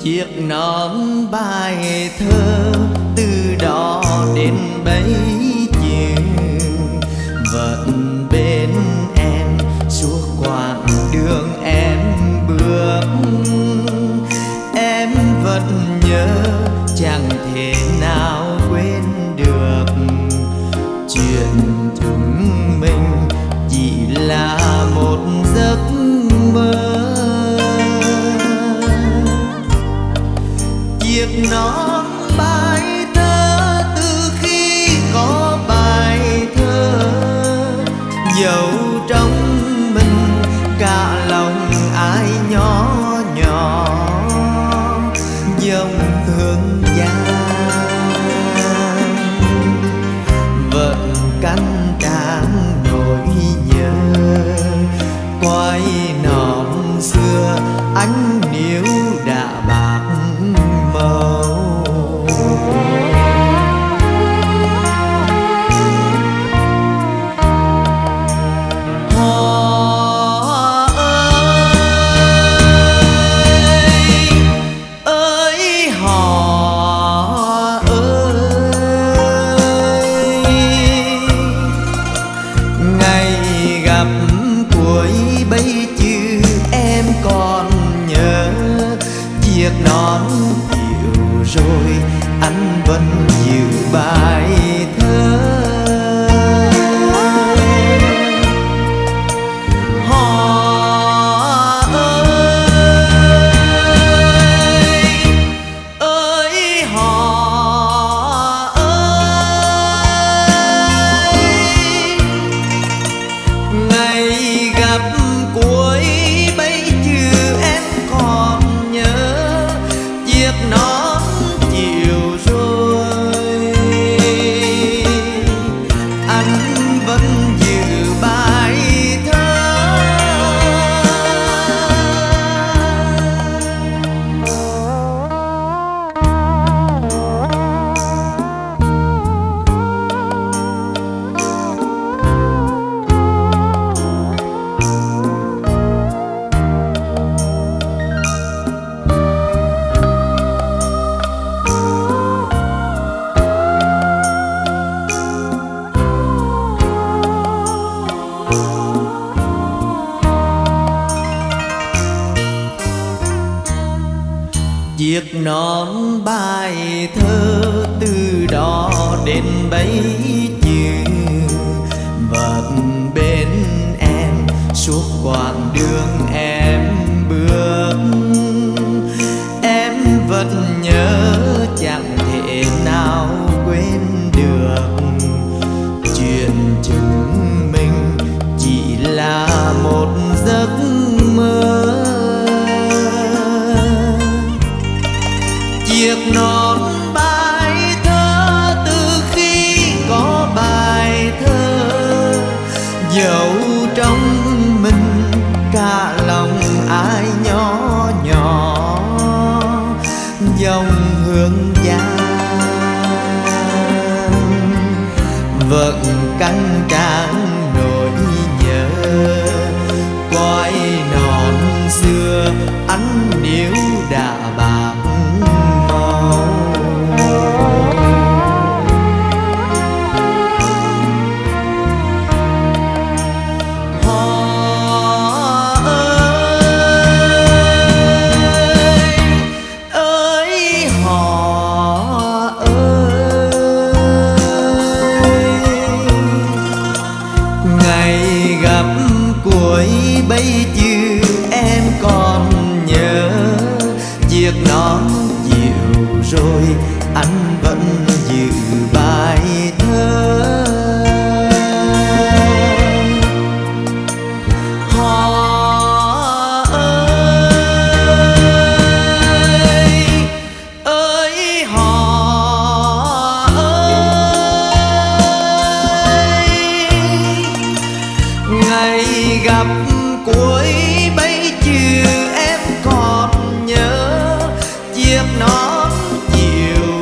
chiếc nón bài thơ từ đó đến bấy chiều vẫn bên em suốt quãng đường em bước. Em vẫn nhớ chẳng thể nào quên được chuyện chúng mình chỉ là một giấc mơ. Chiếc nón bài thơ từ khi có bài thơ dấu trong mình cả lòng ai nhỏ nhỏ dòng hương giang vẫn canh tràn nỗi nhớ quay nón xưa ánh níu đã bạc màu. Chiếc nón chịu rồi anh vẫn giữ bài thơ. Họ ơi họ ơi, ngày gặp cuối bấy chưa em còn nhớ chiếc nón chiều rồi anh vẫn giữ bài thơ. Chiếc nón bài thơ từ đó đến bấy chiều vẫn bên em suốt quãng đường em bước. Em vẫn nhớ chẳng thể nào quên được chuyện chúng mình chỉ là một giấc mơ. Chiếc nón bài thơ từ khi có bài thơ dấu trong mình cả lòng ai nhỏ nhỏ dòng hương giang vẫn canh tràn nỗi nhớ quay nón xưa ánh níu đã bạc màu. Họ ơi họ ơi, ngày gặp cuối bấy chiều em còn nhớ chiếc nón dịu rồi anh vẫn giữ bài thơ. Họ ơi họ ơi, ngày gặp cuối bấy chiều em còn nhớ chiếc nón chiều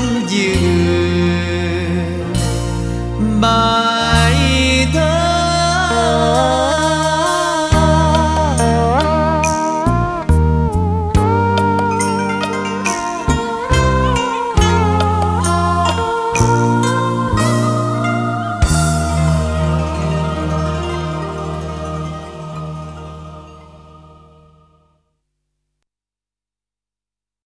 dừa.